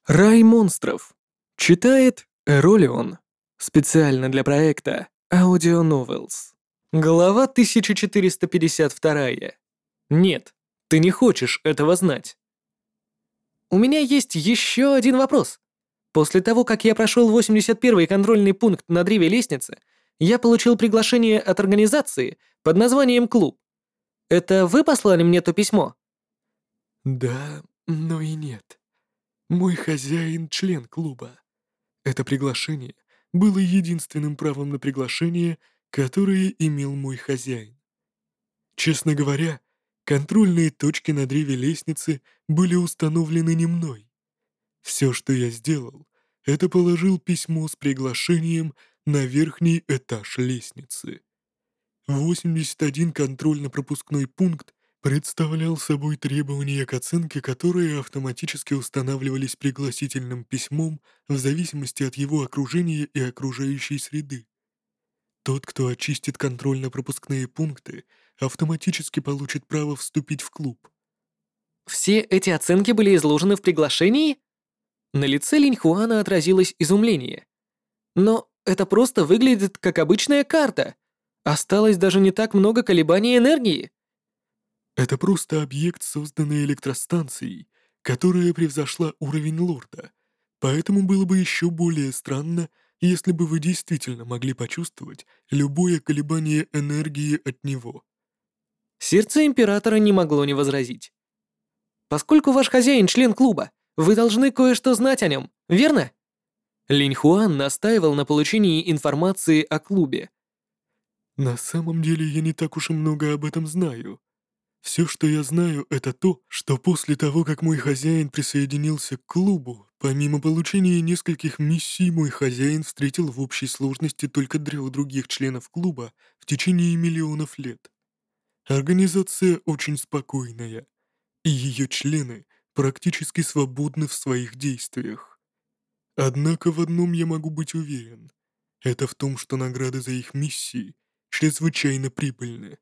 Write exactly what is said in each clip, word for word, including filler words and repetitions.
Рай монстров. Читает Эролион. Специально для проекта Audio Novels. Глава тысяча четыреста пятьдесят два. Нет, ты не хочешь этого знать. У меня есть еще один вопрос. После того, как я прошел восемьдесят первый контрольный пункт на древе лестницы, я получил приглашение от организации под названием «Клуб». Это вы послали мне то письмо? Да, но и нет. Мой хозяин — член клуба. Это приглашение было единственным правом на приглашение, которое имел мой хозяин. Честно говоря, контрольные точки на древе лестницы были установлены не мной. Все, что я сделал, это положил письмо с приглашением на верхний этаж лестницы. восемьдесят один контрольно-пропускной пункт представлял собой требования к оценке, которые автоматически устанавливались пригласительным письмом в зависимости от его окружения и окружающей среды. Тот, кто очистит контрольно-пропускные пункты, автоматически получит право вступить в клуб. Все эти оценки были изложены в приглашении? На лице Линьхуана отразилось изумление. Но это просто выглядит как обычная карта. Осталось даже не так много колебаний энергии. Это просто объект, созданный электростанцией, которая превзошла уровень лорда, поэтому было бы еще более странно, если бы вы действительно могли почувствовать любое колебание энергии от него. Сердце императора не могло не возразить. Поскольку ваш хозяин член клуба, вы должны кое-что знать о нем, верно? Линьхуан настаивал на получении информации о клубе. На самом деле я не так уж и много об этом знаю. Все, что я знаю, это то, что после того, как мой хозяин присоединился к клубу, помимо получения нескольких миссий, мой хозяин встретил в общей сложности только трех других членов клуба в течение миллионов лет. Организация очень спокойная, и ее члены практически свободны в своих действиях. Однако в одном я могу быть уверен. Это в том, что награды за их миссии чрезвычайно прибыльны.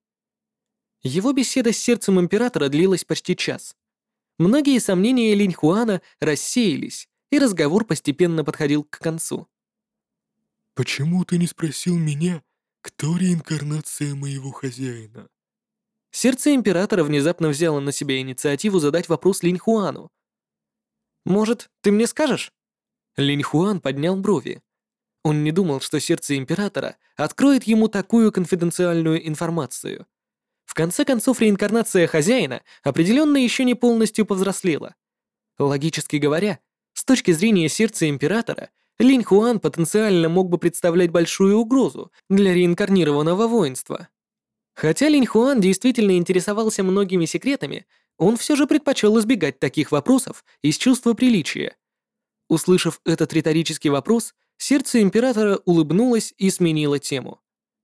Его беседа с сердцем императора длилась почти час. Многие сомнения Линьхуана рассеялись, и разговор постепенно подходил к концу. «Почему ты не спросил меня, кто реинкарнация моего хозяина?» Сердце императора внезапно взяло на себя инициативу задать вопрос Линьхуану. «Может, ты мне скажешь?» Линьхуан поднял брови. Он не думал, что сердце императора откроет ему такую конфиденциальную информацию. В конце концов, реинкарнация хозяина определенно еще не полностью повзрослела. Логически говоря, с точки зрения сердца императора, Линь Хуан потенциально мог бы представлять большую угрозу для реинкарнированного воинства. Хотя Линь Хуан действительно интересовался многими секретами, он все же предпочел избегать таких вопросов из чувства приличия. Услышав этот риторический вопрос, сердце императора улыбнулось и сменило тему.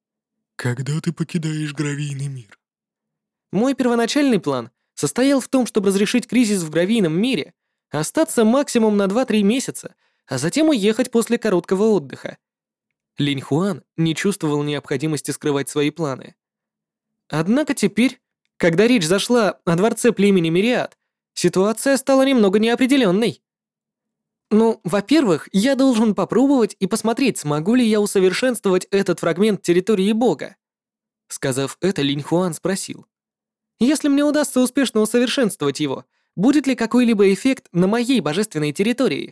«Когда ты покидаешь гравийный мир?» Мой первоначальный план состоял в том, чтобы разрешить кризис в гравийном мире, остаться максимум на два-три месяца, а затем уехать после короткого отдыха. Линь Хуан не чувствовал необходимости скрывать свои планы. Однако теперь, когда речь зашла о дворце племени Мириад, ситуация стала немного неопределенной. Ну, во-первых, я должен попробовать и посмотреть, смогу ли я усовершенствовать этот фрагмент территории Бога. Сказав это, Линь Хуан спросил. Если мне удастся успешно усовершенствовать его, будет ли какой-либо эффект на моей божественной территории?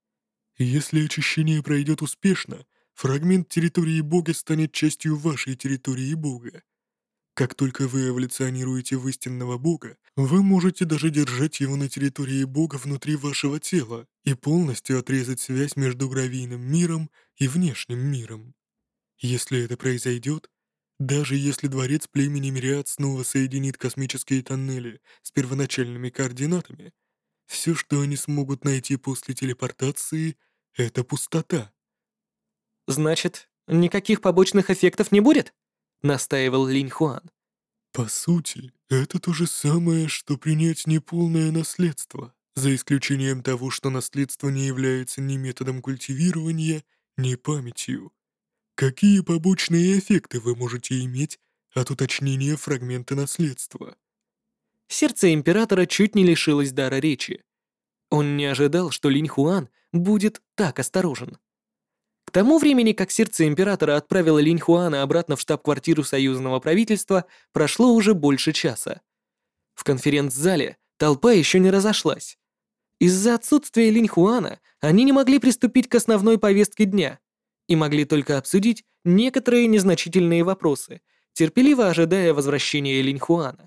«Если очищение пройдет успешно, фрагмент территории Бога станет частью вашей территории Бога. Как только вы эволюционируете в истинного Бога, вы можете даже держать его на территории Бога внутри вашего тела и полностью отрезать связь между гравийным миром и внешним миром. Если это произойдет, даже если дворец племени Мириад снова соединит космические тоннели с первоначальными координатами, все, что они смогут найти после телепортации, это пустота. Значит, никаких побочных эффектов не будет? Настаивал Линь Хуан. По сути, это то же самое, что принять неполное наследство, за исключением того, что наследство не является ни методом культивирования, ни памятью. Какие побочные эффекты вы можете иметь от уточнения фрагмента наследства? Сердце императора чуть не лишилось дара речи. Он не ожидал, что Линь Хуан будет так осторожен. К тому времени, как сердце императора отправило Линь Хуана обратно в штаб-квартиру союзного правительства, прошло уже больше часа. В конференц-зале толпа еще не разошлась. Из-за отсутствия Линь Хуана они не могли приступить к основной повестке дня и могли только обсудить некоторые незначительные вопросы, терпеливо ожидая возвращения Линь Хуана.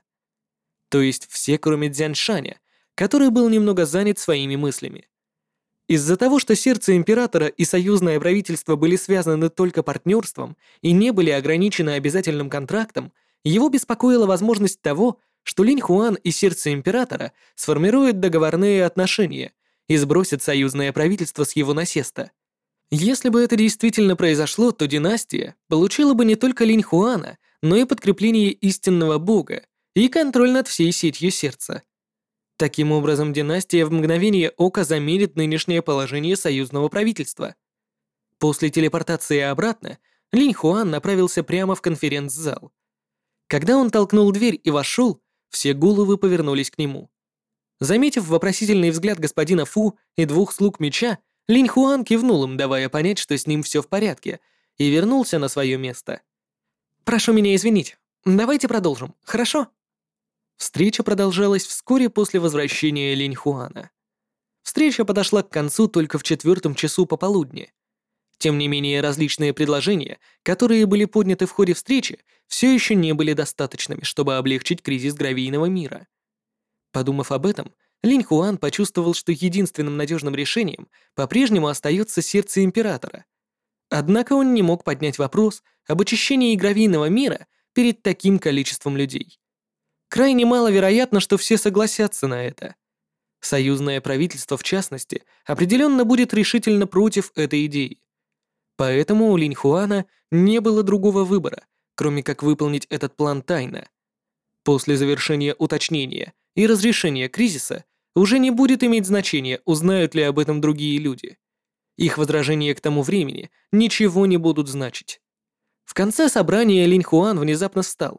То есть все, кроме Цзяньшаня, который был немного занят своими мыслями. Из-за того, что сердце императора и союзное правительство были связаны только партнерством и не были ограничены обязательным контрактом, его беспокоила возможность того, что Линь Хуан и сердце императора сформируют договорные отношения и сбросят союзное правительство с его насеста. Если бы это действительно произошло, то династия получила бы не только Линь Хуана, но и подкрепление истинного бога и контроль над всей сетью сердца. Таким образом, династия в мгновение ока заменит нынешнее положение союзного правительства. После телепортации обратно, Линь Хуан направился прямо в конференц-зал. Когда он толкнул дверь и вошел, все головы повернулись к нему. Заметив вопросительный взгляд господина Фу и двух слуг меча, Линь Хуан кивнул им, давая понять, что с ним все в порядке, и вернулся на свое место. «Прошу меня извинить. Давайте продолжим, хорошо?» Встреча продолжалась вскоре после возвращения Линь Хуана. Встреча подошла к концу только в четвертом часу пополудни. Тем не менее, различные предложения, которые были подняты в ходе встречи, все еще не были достаточными, чтобы облегчить кризис гравийного мира. Подумав об этом, Линь Хуан почувствовал, что единственным надежным решением по-прежнему остается сердце императора. Однако он не мог поднять вопрос об очищении гравийного мира перед таким количеством людей. Крайне маловероятно, что все согласятся на это. Союзное правительство, в частности, определенно будет решительно против этой идеи. Поэтому у Линь Хуана не было другого выбора, кроме как выполнить этот план тайно. После завершения уточнения и разрешения кризиса уже не будет иметь значения, узнают ли об этом другие люди. Их возражения к тому времени ничего не будут значить. В конце собрания Линь Хуан внезапно встал.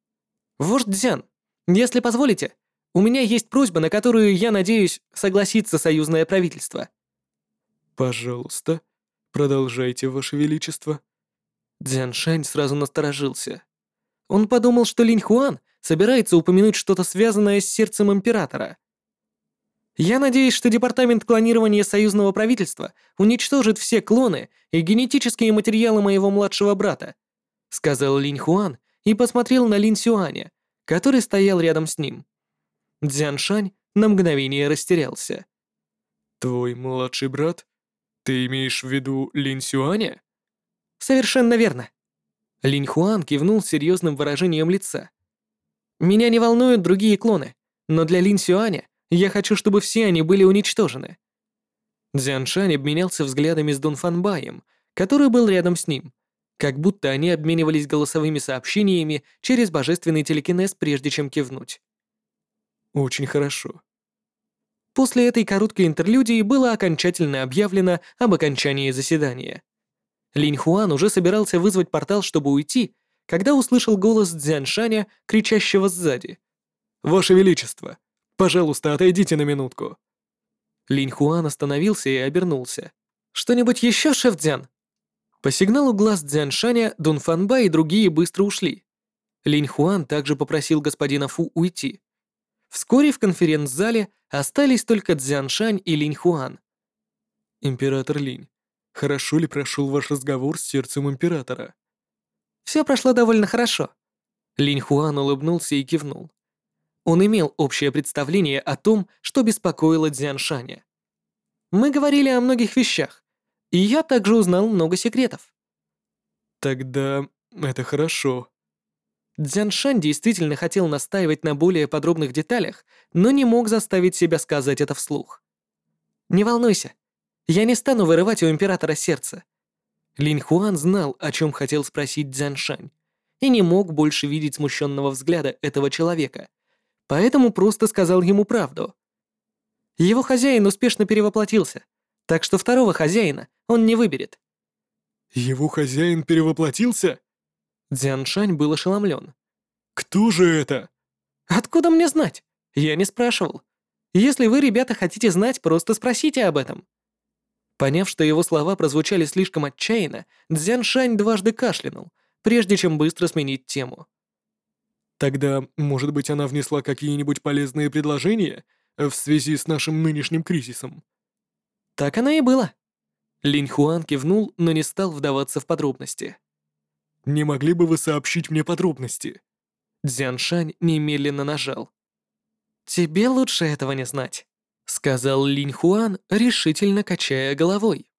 «Вождь Цзян, если позволите, у меня есть просьба, на которую, я надеюсь, согласится союзное правительство». «Пожалуйста, продолжайте, Ваше Величество». Цзяншань сразу насторожился. Он подумал, что Линь Хуан собирается упомянуть что-то связанное с сердцем императора. «Я надеюсь, что департамент клонирования союзного правительства уничтожит все клоны и генетические материалы моего младшего брата», сказал Линь Хуан и посмотрел на Линь Сюаня, который стоял рядом с ним. Цзяншань на мгновение растерялся. «Твой младший брат? Ты имеешь в виду Линь Сюаня?» «Совершенно верно». Линь Хуан кивнул с серьезным выражением лица. «Меня не волнуют другие клоны, но для Линь Сюаня я хочу, чтобы все они были уничтожены». Цзяншань обменялся взглядами с Дун Фанбаем, который был рядом с ним, как будто они обменивались голосовыми сообщениями через божественный телекинез, прежде чем кивнуть. «Очень хорошо». После этой короткой интерлюдии было окончательно объявлено об окончании заседания. Линь Хуан уже собирался вызвать портал, чтобы уйти, когда услышал голос Цзяншаня, кричащего сзади. «Ваше Величество, пожалуйста, отойдите на минутку». Линь Хуан остановился и обернулся. «Что-нибудь еще, шеф Цзян?» По сигналу глаз Цзяншаня, Дун Фанба и другие быстро ушли. Линь Хуан также попросил господина Фу уйти. Вскоре в конференц-зале остались только Цзяншань и Линь Хуан. «Император Линь, хорошо ли прошел ваш разговор с сердцем императора?» «Все прошло довольно хорошо». Линь Хуан улыбнулся и кивнул. Он имел общее представление о том, что беспокоило Цзяншаня. «Мы говорили о многих вещах, и я также узнал много секретов». «Тогда это хорошо». Цзяншань действительно хотел настаивать на более подробных деталях, но не мог заставить себя сказать это вслух. «Не волнуйся, я не стану вырывать у императора сердце». Линь Хуан знал, о чем хотел спросить Цзяншань, и не мог больше видеть смущенного взгляда этого человека, поэтому просто сказал ему правду. Его хозяин успешно перевоплотился, так что второго хозяина он не выберет. «Его хозяин перевоплотился?» Цзяншань был ошеломлен. «Кто же это?» «Откуда мне знать? Я не спрашивал. Если вы, ребята, хотите знать, просто спросите об этом». Поняв, что его слова прозвучали слишком отчаянно, Цзяншань дважды кашлянул, прежде чем быстро сменить тему. Тогда, может быть, она внесла какие-нибудь полезные предложения э, в связи с нашим нынешним кризисом? Так оно и было. Линь Хуан кивнул, но не стал вдаваться в подробности. Не могли бы вы сообщить мне подробности? Цзяншань немедленно нажал. «Тебе лучше этого не знать», — сказал Линь Хуан, решительно качая головой.